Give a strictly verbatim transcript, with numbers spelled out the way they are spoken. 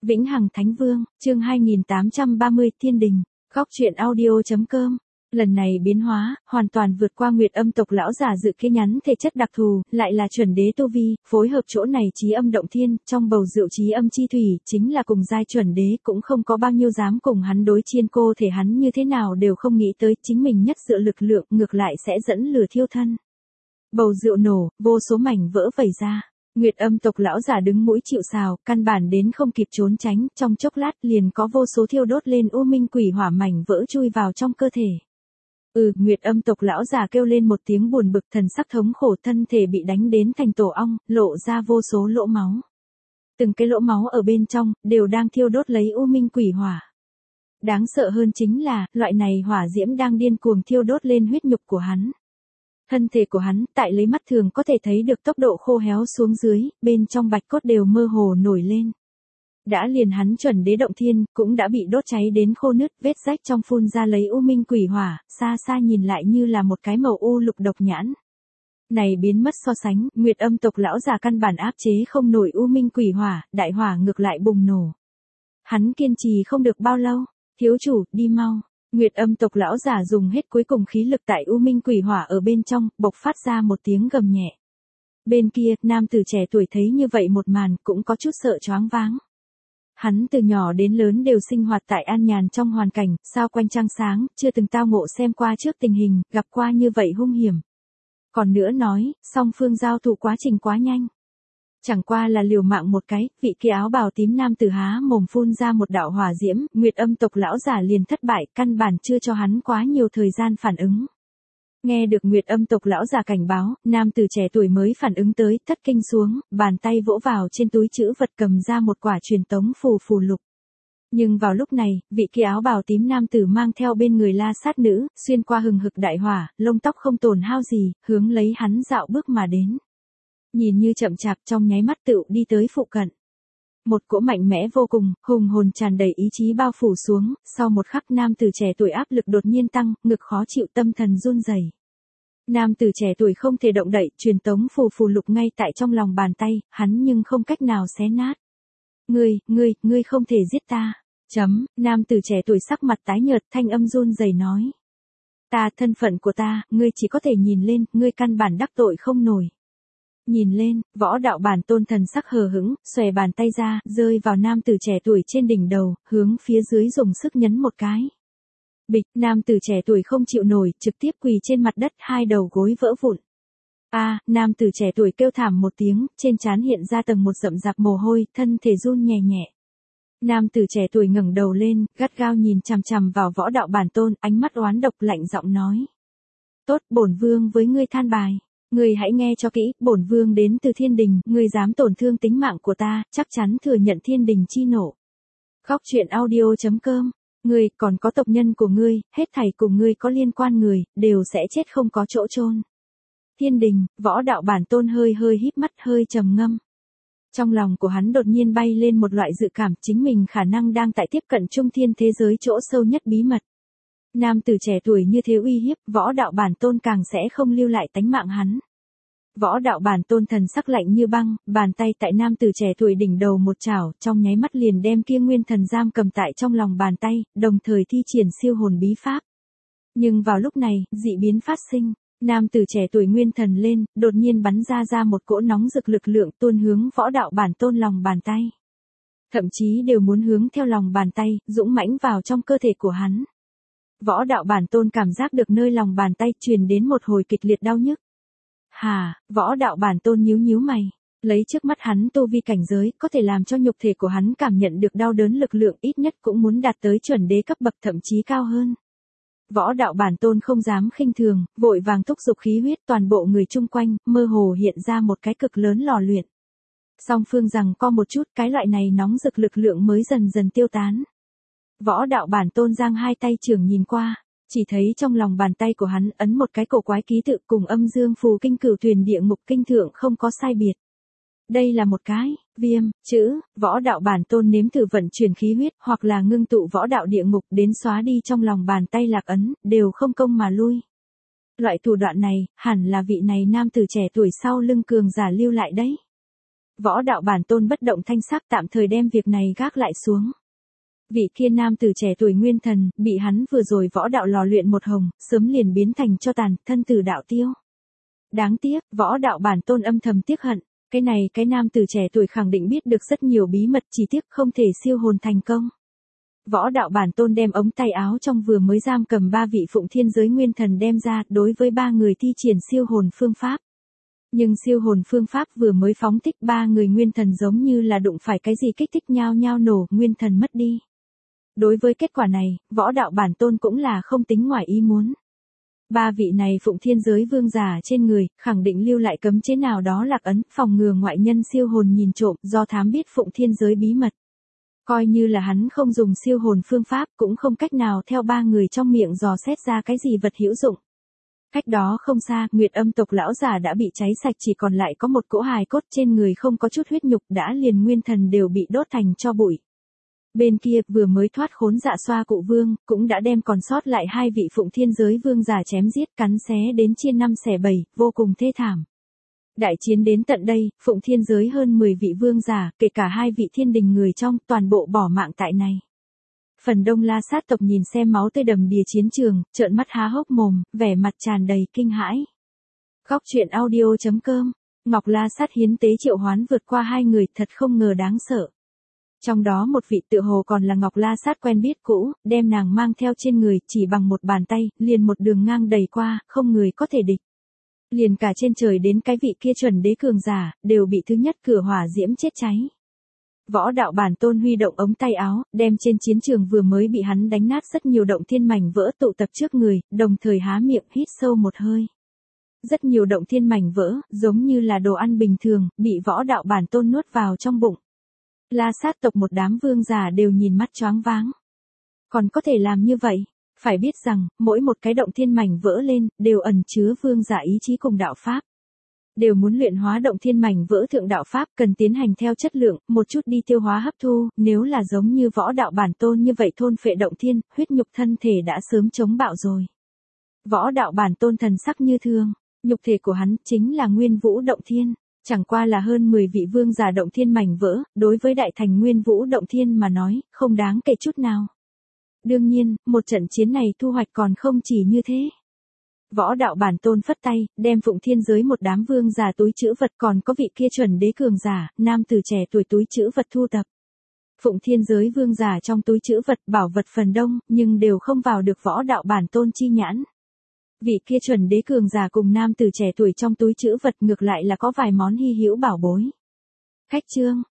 Vĩnh Hằng Thánh Vương, chương hai nghìn tám trăm ba mươi, Thiên Đình, góc truyện audio chấm com. Lần này biến hóa, hoàn toàn vượt qua Nguyệt Âm tộc lão giả dự kia nhắn thể chất đặc thù, lại là chuẩn đế tu vi, phối hợp chỗ này chí âm động thiên, trong bầu rượu chí âm chi thủy, chính là cùng giai chuẩn đế cũng không có bao nhiêu dám cùng hắn đối chiên, cô thể hắn như thế nào đều không nghĩ tới chính mình nhất dựa lực lượng, ngược lại sẽ dẫn lửa thiêu thân. Bầu rượu nổ, vô số mảnh vỡ vẩy ra. Nguyệt Âm tộc lão giả đứng mũi chịu sào, căn bản đến không kịp trốn tránh, trong chốc lát liền có vô số thiêu đốt lên u minh quỷ hỏa mảnh vỡ chui vào trong cơ thể. Ừ, Nguyệt Âm tộc lão giả kêu lên một tiếng buồn bực, thần sắc thống khổ, thân thể bị đánh đến thành tổ ong, lộ ra vô số lỗ máu. Từng cái lỗ máu ở bên trong, đều đang thiêu đốt lấy u minh quỷ hỏa. Đáng sợ hơn chính là, loại này hỏa diễm đang điên cuồng thiêu đốt lên huyết nhục của hắn. Thân thể của hắn, tại lấy mắt thường có thể thấy được tốc độ khô héo xuống dưới, bên trong bạch cốt đều mơ hồ nổi lên. Đã liền hắn chuẩn đế động thiên, cũng đã bị đốt cháy đến khô nứt, vết rách trong phun ra lấy u minh quỷ hỏa, xa xa nhìn lại như là một cái màu u lục độc nhãn. Này biến mất so sánh, Nguyệt Âm tộc lão già căn bản áp chế không nổi u minh quỷ hỏa, đại hỏa ngược lại bùng nổ. Hắn kiên trì không được bao lâu, thiếu chủ, đi mau. Nguyệt Âm tộc lão giả dùng hết cuối cùng khí lực tại u minh quỷ hỏa ở bên trong, bộc phát ra một tiếng gầm nhẹ. Bên kia, nam tử trẻ tuổi thấy như vậy một màn, cũng có chút sợ choáng váng. Hắn từ nhỏ đến lớn đều sinh hoạt tại an nhàn trong hoàn cảnh, sao quanh trăng sáng, chưa từng tao ngộ xem qua trước tình hình, gặp qua như vậy hung hiểm. Còn nữa nói, song phương giao thủ quá trình quá nhanh. Chẳng qua là liều mạng một cái, vị kia áo bào tím nam tử há mồm phun ra một đạo hỏa diễm, Nguyệt Âm tộc lão giả liền thất bại, căn bản chưa cho hắn quá nhiều thời gian phản ứng. Nghe được Nguyệt Âm tộc lão giả cảnh báo, nam tử trẻ tuổi mới phản ứng tới, thất kinh xuống, bàn tay vỗ vào trên túi trữ vật cầm ra một quả truyền tống phù phù lục. Nhưng vào lúc này, vị kia áo bào tím nam tử mang theo bên người la sát nữ, xuyên qua hừng hực đại hỏa, lông tóc không tổn hao gì, hướng lấy hắn dạo bước mà đến. Nhìn như chậm chạp, trong nháy mắt tựu đi tới phụ cận. Một cỗ mạnh mẽ vô cùng, hùng hồn tràn đầy ý chí bao phủ xuống, sau một khắc nam tử trẻ tuổi áp lực đột nhiên tăng, ngực khó chịu, tâm thần run rẩy. Nam tử trẻ tuổi không thể động đậy, truyền tống phù phù lục ngay tại trong lòng bàn tay, hắn nhưng không cách nào xé nát. Ngươi, ngươi, ngươi không thể giết ta. Chấm, nam tử trẻ tuổi sắc mặt tái nhợt, thanh âm run rẩy nói. Ta, thân phận của ta, ngươi chỉ có thể nhìn lên, ngươi căn bản đắc tội không nổi. Nhìn lên, võ đạo bản tôn thần sắc hờ hững, xòe bàn tay ra, rơi vào nam tử trẻ tuổi trên đỉnh đầu, hướng phía dưới dùng sức nhấn một cái. Bịch, nam tử trẻ tuổi không chịu nổi, trực tiếp quỳ trên mặt đất, hai đầu gối vỡ vụn. A, nam tử trẻ tuổi kêu thảm một tiếng, trên trán hiện ra tầng một rậm rạp mồ hôi, thân thể run nhẹ nhẹ. Nam tử trẻ tuổi ngẩng đầu lên, gắt gao nhìn chằm chằm vào võ đạo bản tôn, ánh mắt oán độc lạnh giọng nói. Tốt, bổn vương với ngươi than bài. Ngươi hãy nghe cho kỹ, bổn vương đến từ thiên đình, ngươi dám tổn thương tính mạng của ta, chắc chắn thừa nhận thiên đình chi nộ. Góc truyện audio chấm com. Ngươi, còn có tộc nhân của ngươi, hết thảy cùng ngươi có liên quan người, đều sẽ chết không có chỗ chôn. Thiên đình, võ đạo bản tôn hơi hơi híp mắt, hơi trầm ngâm. Trong lòng của hắn đột nhiên bay lên một loại dự cảm, chính mình khả năng đang tại tiếp cận trung thiên thế giới chỗ sâu nhất bí mật. Nam tử trẻ tuổi như thế uy hiếp, võ đạo bản tôn càng sẽ không lưu lại tánh mạng hắn. Võ đạo bản tôn thần sắc lạnh như băng, bàn tay tại nam tử trẻ tuổi đỉnh đầu một chảo, trong nháy mắt liền đem kia nguyên thần giam cầm tại trong lòng bàn tay, đồng thời thi triển siêu hồn bí pháp. Nhưng vào lúc này, dị biến phát sinh, nam tử trẻ tuổi nguyên thần lên, đột nhiên bắn ra ra một cỗ nóng rực lực lượng tuôn hướng võ đạo bản tôn lòng bàn tay. Thậm chí đều muốn hướng theo lòng bàn tay, dũng mãnh vào trong cơ thể của hắn. Võ đạo bản tôn cảm giác được nơi lòng bàn tay truyền đến một hồi kịch liệt đau nhức. Hà, võ đạo bản tôn nhíu nhíu mày, lấy trước mắt hắn tu vi cảnh giới, có thể làm cho nhục thể của hắn cảm nhận được đau đớn lực lượng ít nhất cũng muốn đạt tới chuẩn đế cấp bậc thậm chí cao hơn. Võ đạo bản tôn không dám khinh thường, vội vàng thúc giục khí huyết toàn bộ người chung quanh, mơ hồ hiện ra một cái cực lớn lò luyện. Song phương rằng co một chút, cái loại này nóng rực lực lượng mới dần dần tiêu tán. Võ đạo bản tôn giang hai tay trưởng nhìn qua, chỉ thấy trong lòng bàn tay của hắn ấn một cái cổ quái ký tự cùng âm dương phù kinh cửu thuyền địa ngục kinh thượng không có sai biệt. Đây là một cái, viêm, chữ, võ đạo bản tôn nếm thử vận chuyển khí huyết hoặc là ngưng tụ võ đạo địa ngục đến xóa đi trong lòng bàn tay lạc ấn, đều không công mà lui. Loại thủ đoạn này, hẳn là vị này nam tử trẻ tuổi sau lưng cường giả lưu lại đấy. Võ đạo bản tôn bất động thanh sắc tạm thời đem việc này gác lại xuống. Vị kia nam tử trẻ tuổi nguyên thần, bị hắn vừa rồi võ đạo lò luyện một hồng, sớm liền biến thành cho tàn, thân tử đạo tiêu. Đáng tiếc, võ đạo bản tôn âm thầm tiếc hận, cái này cái nam tử trẻ tuổi khẳng định biết được rất nhiều bí mật, chỉ tiếc không thể siêu hồn thành công. Võ đạo bản tôn đem ống tay áo trong vừa mới giam cầm ba vị phụng thiên giới nguyên thần đem ra, đối với ba người thi triển siêu hồn phương pháp. Nhưng siêu hồn phương pháp vừa mới phóng thích, ba người nguyên thần giống như là đụng phải cái gì kích thích nhao nhao nổ, nguyên thần mất đi. Đối với kết quả này, võ đạo bản tôn cũng là không tính ngoài ý muốn. Ba vị này phụng thiên giới vương giả trên người, khẳng định lưu lại cấm chế nào đó lạc ấn, phòng ngừa ngoại nhân siêu hồn nhìn trộm, do thám biết phụng thiên giới bí mật. Coi như là hắn không dùng siêu hồn phương pháp, cũng không cách nào theo ba người trong miệng dò xét ra cái gì vật hữu dụng. Cách đó không xa, Nguyệt Âm tộc lão giả đã bị cháy sạch, chỉ còn lại có một cỗ hài cốt, trên người không có chút huyết nhục, đã liền nguyên thần đều bị đốt thành tro bụi. Bên kia, vừa mới thoát khốn dạ xoa cụ vương, cũng đã đem còn sót lại hai vị phụng thiên giới vương giả chém giết, cắn xé đến chia năm xẻ bảy, vô cùng thê thảm. Đại chiến đến tận đây, phụng thiên giới hơn mười vị vương giả, kể cả hai vị thiên đình người trong, toàn bộ bỏ mạng tại này. Phần đông La Sát tộc nhìn xem máu tươi đầm đìa chiến trường, trợn mắt há hốc mồm, vẻ mặt tràn đầy kinh hãi. Góc truyện audio chấm com, Ngọc La Sát hiến tế triệu hoán vượt qua hai người, thật không ngờ đáng sợ. Trong đó một vị tựa hồ còn là Ngọc La Sát quen biết cũ, đem nàng mang theo trên người, chỉ bằng một bàn tay, liền một đường ngang đầy qua, không người có thể địch. Liền cả trên trời đến cái vị kia chuẩn đế cường giả, đều bị thứ nhất cửa hỏa diễm chết cháy. Võ đạo bản tôn huy động ống tay áo, đem trên chiến trường vừa mới bị hắn đánh nát rất nhiều động thiên mảnh vỡ tụ tập trước người, đồng thời há miệng hít sâu một hơi. Rất nhiều động thiên mảnh vỡ, giống như là đồ ăn bình thường, bị võ đạo bản tôn nuốt vào trong bụng. La Sát tộc một đám vương giả đều nhìn mắt choáng váng. Còn có thể làm như vậy? Phải biết rằng, mỗi một cái động thiên mảnh vỡ lên, đều ẩn chứa vương giả ý chí cùng đạo pháp. Đều muốn luyện hóa động thiên mảnh vỡ thượng đạo pháp, cần tiến hành theo chất lượng, một chút đi tiêu hóa hấp thu, nếu là giống như võ đạo bản tôn như vậy thôn phệ động thiên, huyết nhục thân thể đã sớm chống bạo rồi. Võ đạo bản tôn thần sắc như thường, nhục thể của hắn chính là nguyên vũ động thiên, chẳng qua là hơn mười vị vương giả động thiên mảnh vỡ, đối với đại thành nguyên vũ động thiên mà nói, không đáng kể chút nào. Đương nhiên, một trận chiến này thu hoạch còn không chỉ như thế. Võ đạo bản tôn phất tay, đem phụng thiên giới một đám vương giả túi trữ vật, còn có vị kia chuẩn đế cường giả, nam tử trẻ tuổi túi trữ vật thu tập. Phụng thiên giới vương giả trong túi trữ vật bảo vật phần đông, nhưng đều không vào được võ đạo bản tôn chi nhãn. Vị kia chuẩn đế cường giả cùng nam tử trẻ tuổi trong túi trữ vật ngược lại là có vài món hy hữu bảo bối. Khách chương,